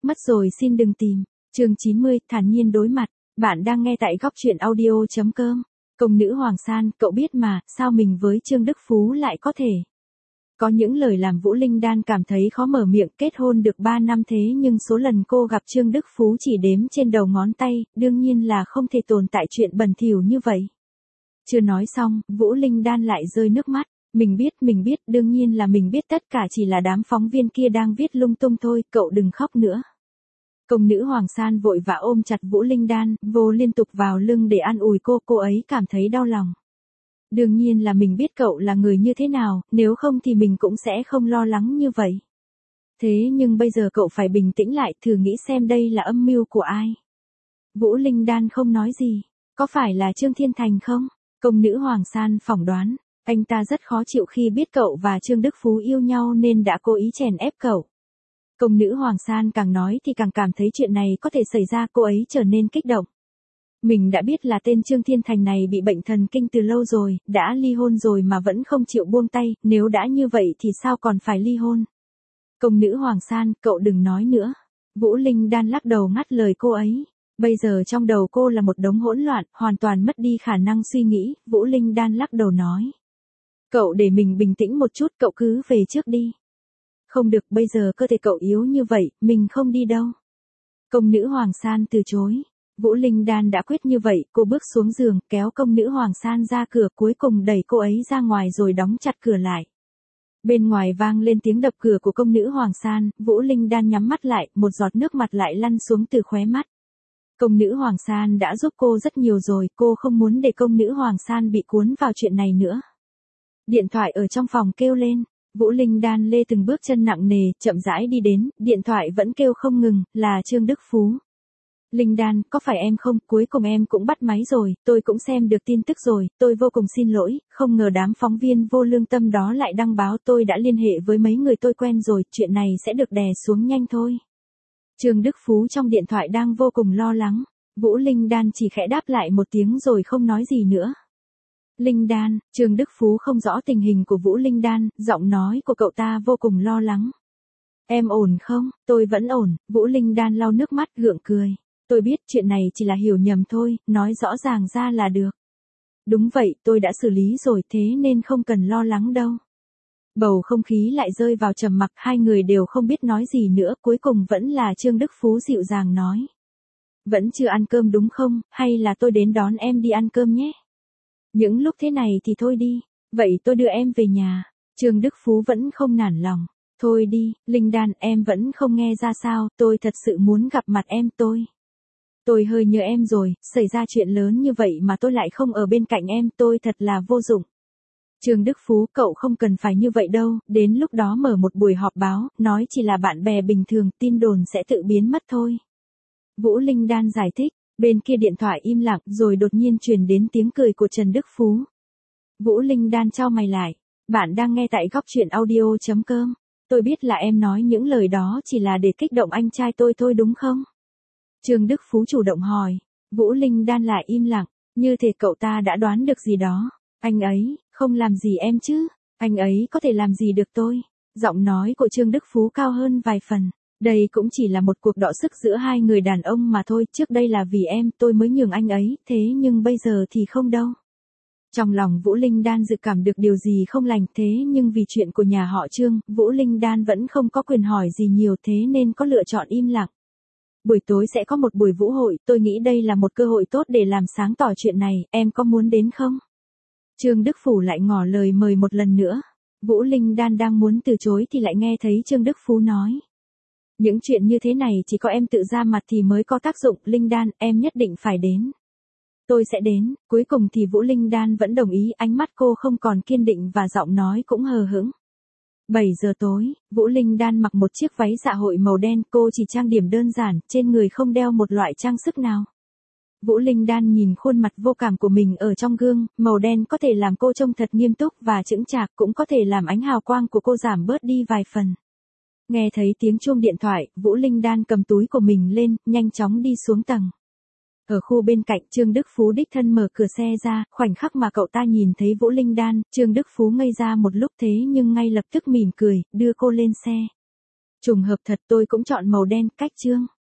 Mất rồi xin đừng tìm. Chương 90, thản nhiên đối mặt. Bạn đang nghe tại góc truyện audio.com. Công nữ Hoàng San, cậu biết mà, sao mình với Trương Đức Phú lại có thể? Có những lời làm Vũ Linh Đan cảm thấy khó mở miệng. Kết hôn được 3 năm thế nhưng số lần cô gặp Trương Đức Phú chỉ đếm trên đầu ngón tay, đương nhiên là không thể tồn tại chuyện bẩn thỉu như vậy. Chưa nói xong, Vũ Linh Đan lại rơi nước mắt. Mình biết, đương nhiên là mình biết, tất cả chỉ là đám phóng viên kia đang viết lung tung thôi, cậu đừng khóc nữa. Công nữ Hoàng San vội vã ôm chặt Vũ Linh Đan, vô liên tục vào lưng để an ủi cô ấy cảm thấy đau lòng. Đương nhiên là mình biết cậu là người như thế nào, nếu không thì mình cũng sẽ không lo lắng như vậy. Thế nhưng bây giờ cậu phải bình tĩnh lại, thử nghĩ xem đây là âm mưu của ai. Vũ Linh Đan không nói gì, có phải là Trương Thiên Thành không? Công nữ Hoàng San phỏng đoán, anh ta rất khó chịu khi biết cậu và Trương Đức Phú yêu nhau nên đã cố ý chèn ép cậu. Công nữ Hoàng San càng nói thì càng cảm thấy chuyện này có thể xảy ra, cô ấy trở nên kích động. Mình đã biết là tên Trương Thiên Thành này bị bệnh thần kinh từ lâu rồi, đã ly hôn rồi mà vẫn không chịu buông tay, nếu đã như vậy thì sao còn phải ly hôn? Công nữ Hoàng San, cậu đừng nói nữa. Vũ Linh Đan lắc đầu ngắt lời cô ấy. Bây giờ trong đầu cô là một đống hỗn loạn, hoàn toàn mất đi khả năng suy nghĩ, Vũ Linh Đan lắc đầu nói. Cậu để mình bình tĩnh một chút, cậu cứ về trước đi. Không được, bây giờ cơ thể cậu yếu như vậy, mình không đi đâu. Công nữ Hoàng San từ chối. Vũ Linh Đan đã quyết như vậy, cô bước xuống giường, kéo công nữ Hoàng San ra cửa, cuối cùng đẩy cô ấy ra ngoài rồi đóng chặt cửa lại. Bên ngoài vang lên tiếng đập cửa của công nữ Hoàng San, Vũ Linh Đan nhắm mắt lại, một giọt nước mặt lại lăn xuống từ khóe mắt. Công nữ Hoàng San đã giúp cô rất nhiều rồi, cô không muốn để công nữ Hoàng San bị cuốn vào chuyện này nữa. Điện thoại ở trong phòng kêu lên, Vũ Linh Đan lê từng bước chân nặng nề, chậm rãi đi đến, điện thoại vẫn kêu không ngừng, là Trương Đức Phú. Linh Đan, có phải em không, cuối cùng em cũng bắt máy rồi, tôi cũng xem được tin tức rồi, tôi vô cùng xin lỗi, không ngờ đám phóng viên vô lương tâm đó lại đăng báo, tôi đã liên hệ với mấy người tôi quen rồi, chuyện này sẽ được đè xuống nhanh thôi. Trương Đức Phú trong điện thoại đang vô cùng lo lắng, Vũ Linh Đan chỉ khẽ đáp lại một tiếng rồi không nói gì nữa. Linh Đan, Trương Đức Phú không rõ tình hình của Vũ Linh Đan, giọng nói của cậu ta vô cùng lo lắng. Em ổn không? Tôi vẫn ổn, Vũ Linh Đan lau nước mắt gượng cười. Tôi biết chuyện này chỉ là hiểu nhầm thôi, nói rõ ràng ra là được. Đúng vậy, tôi đã xử lý rồi thế nên không cần lo lắng đâu. Bầu không khí lại rơi vào trầm mặc, hai người đều không biết nói gì nữa, cuối cùng vẫn là Trương Đức Phú dịu dàng nói. Vẫn chưa ăn cơm đúng không, hay là tôi đến đón em đi ăn cơm nhé? Những lúc thế này thì thôi đi, vậy tôi đưa em về nhà. Trương Đức Phú vẫn không nản lòng. Thôi đi, Linh Đan, em vẫn không nghe ra sao, tôi thật sự muốn gặp mặt em. Tôi hơi nhớ em rồi, xảy ra chuyện lớn như vậy mà tôi lại không ở bên cạnh em, tôi thật là vô dụng. Trương Đức Phú, cậu không cần phải như vậy đâu, đến lúc đó mở một buổi họp báo, nói chỉ là bạn bè bình thường, tin đồn sẽ tự biến mất thôi. Vũ Linh Đan giải thích, bên kia điện thoại im lặng, rồi đột nhiên truyền đến tiếng cười của Trần Đức Phú. Vũ Linh Đan chau mày lại, bạn đang nghe tại góc truyện audio.com. Tôi biết là em nói những lời đó chỉ là để kích động anh trai tôi thôi đúng không? Trương Đức Phú chủ động hỏi, Vũ Linh Đan lại im lặng, như thể cậu ta đã đoán được gì đó. Anh ấy, không làm gì em chứ, anh ấy có thể làm gì được tôi. Giọng nói của Trương Đức Phú cao hơn vài phần, đây cũng chỉ là một cuộc đọ sức giữa hai người đàn ông mà thôi, trước đây là vì em tôi mới nhường anh ấy, thế nhưng bây giờ thì không đâu. Trong lòng Vũ Linh Đan dự cảm được điều gì không lành, thế nhưng vì chuyện của nhà họ Trương, Vũ Linh Đan vẫn không có quyền hỏi gì nhiều, thế nên có lựa chọn im lặng. Buổi tối sẽ có một buổi vũ hội, tôi nghĩ đây là một cơ hội tốt để làm sáng tỏ chuyện này, em có muốn đến không? Trương Đức Phú lại ngỏ lời mời một lần nữa. Vũ Linh Đan đang muốn từ chối thì lại nghe thấy Trương Đức Phú nói. Những chuyện như thế này chỉ có em tự ra mặt thì mới có tác dụng, Linh Đan, em nhất định phải đến. Tôi sẽ đến, cuối cùng thì Vũ Linh Đan vẫn đồng ý, ánh mắt cô không còn kiên định và giọng nói cũng hờ hững. 7 giờ tối, Vũ Linh Đan mặc một chiếc váy dạ hội màu đen, cô chỉ trang điểm đơn giản, trên người không đeo một loại trang sức nào. Vũ Linh Đan nhìn khuôn mặt vô cảm của mình ở trong gương, màu đen có thể làm cô trông thật nghiêm túc và chững chạc, cũng có thể làm ánh hào quang của cô giảm bớt đi vài phần. Nghe thấy tiếng chuông điện thoại, Vũ Linh Đan cầm túi của mình lên, nhanh chóng đi xuống tầng. Ở khu bên cạnh, Trương Đức Phú đích thân mở cửa xe ra, khoảnh khắc mà cậu ta nhìn thấy Vũ Linh Đan, Trương Đức Phú ngây ra một lúc thế nhưng ngay lập tức mỉm cười, đưa cô lên xe. Trùng hợp thật tôi cũng chọn màu đen, cách Trương.